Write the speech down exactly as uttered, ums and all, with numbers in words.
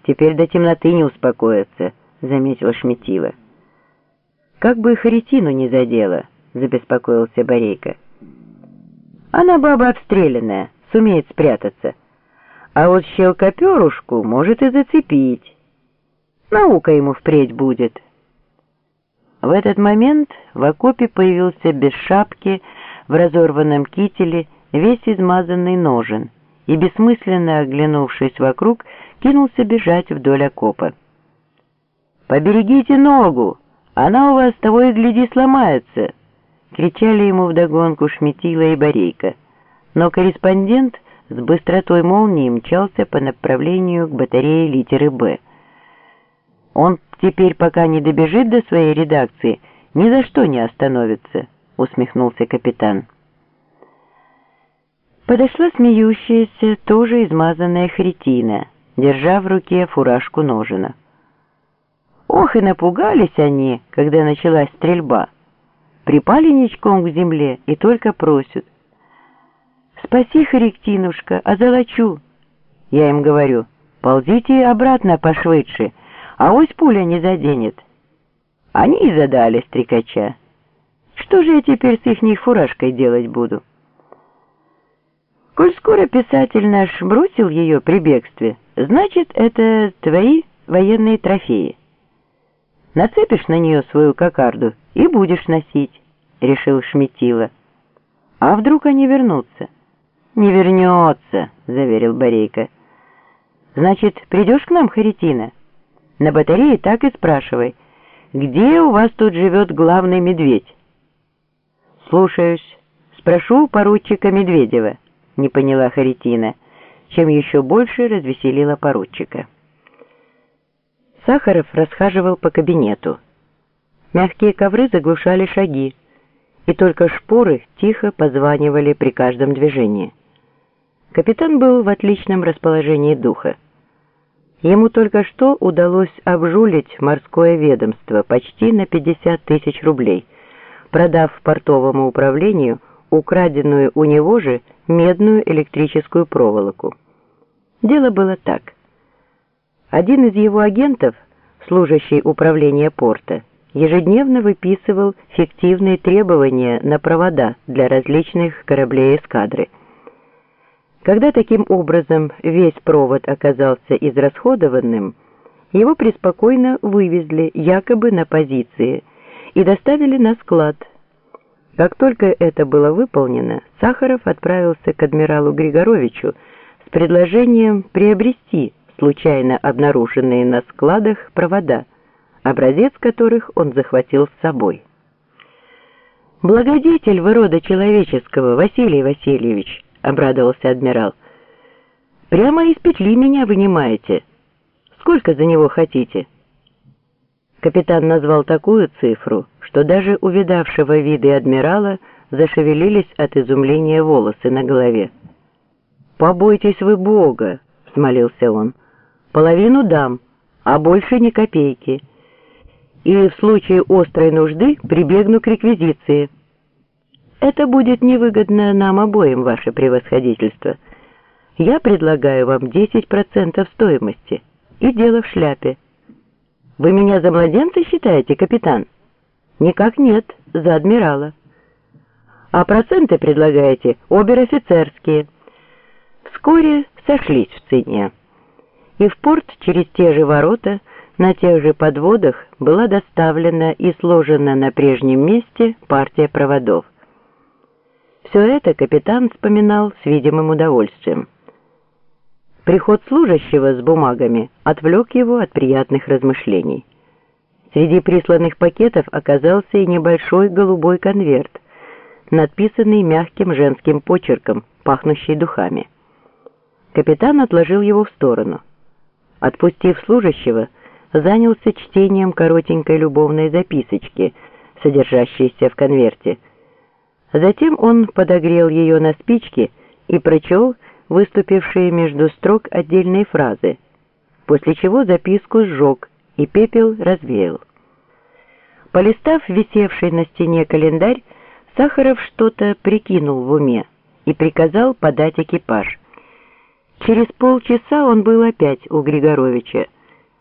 теперь до темноты не успокоятся», — заметил Шметила. «Как бы Харитину не задело», — забеспокоился Борейко. «Она баба обстрелянная, сумеет спрятаться. А вот щелкоперушку может и зацепить. Наука ему впредь будет». В этот момент в окопе появился без шапки, в разорванном кителе, весь измазанный Ножен, и, бессмысленно оглянувшись вокруг, кинулся бежать вдоль окопа. «Поберегите ногу! Она у вас того и гляди сломается!» — кричали ему вдогонку Шметила и Борейко. Но корреспондент с быстротой молнии мчался по направлению к батарее литеры «Б». «Он теперь, пока не добежит до своей редакции, ни за что не остановится», — усмехнулся капитан. Подошла смеющаяся, тоже измазанная Харитина, держа в руке фуражку Ножена. Ох, и напугались они, когда началась стрельба. Припали ничком к земле и только просят: «Спаси, Харитинушка, озолочу!» Я им говорю: «Ползите обратно пошвыдше, а ось пуля не заденет». Они и задали стрекача. Что же я теперь с ихней фуражкой делать буду? Коль скоро писатель наш бросил ее при бегстве, значит, это твои военные трофеи. Нацепишь на нее свою кокарду и будешь носить, — решил Шметила. А вдруг они вернутся? Не вернется, — заверил Борейко. Значит, придешь к нам, Харитина? На батарее так и спрашивай: где у вас тут живет главный медведь? Слушаюсь. Спрошу поручика Медведева, — не поняла Харитина, чем еще больше развеселила поручика. Сахаров расхаживал по кабинету. Мягкие ковры заглушали шаги, и только шпоры тихо позванивали при каждом движении. Капитан был в отличном расположении духа. Ему только что удалось обжулить морское ведомство почти на пятьдесят тысяч рублей, продав портовому управлению украденную у него же медную электрическую проволоку. Дело было так. Один из его агентов, служащий управления порта, ежедневно выписывал фиктивные требования на провода для различных кораблей эскадры. Когда таким образом весь провод оказался израсходованным, его преспокойно вывезли якобы на позиции и доставили на склад. Как только это было выполнено, Сахаров отправился к адмиралу Григоровичу с предложением приобрести случайно обнаруженные на складах провода, образец которых он захватил с собой. «Благодетель вы рода человеческого, Василий Васильевич!» — обрадовался адмирал. «Прямо из петли меня вынимаете. Сколько за него хотите?» Капитан назвал такую цифру, что даже у видавшего виды адмирала зашевелились от изумления волосы на голове. «Побойтесь вы Бога!» — взмолился он. «Половину дам, а больше ни копейки. И в случае острой нужды прибегну к реквизиции». «Это будет невыгодно нам обоим, ваше превосходительство. Я предлагаю вам десять процентов стоимости, и дело в шляпе». «Вы меня за младенца считаете, капитан?» «Никак нет, за адмирала». «А проценты предлагаете обер-офицерские». Вскоре сошлись в цене, и в порт через те же ворота на тех же подводах была доставлена и сложена на прежнем месте партия проводов. Все это капитан вспоминал с видимым удовольствием. Приход служащего с бумагами отвлек его от приятных размышлений. Среди присланных пакетов оказался и небольшой голубой конверт, надписанный мягким женским почерком, пахнущий духами. Капитан отложил его в сторону. Отпустив служащего, занялся чтением коротенькой любовной записочки, содержащейся в конверте. Затем он подогрел ее на спичке и прочел выступившие между строк отдельные фразы, после чего записку сжег и пепел развеял. Полистав висевший на стене календарь, Сахаров что-то прикинул в уме и приказал подать экипаж. Через полчаса он был опять у Григоровича.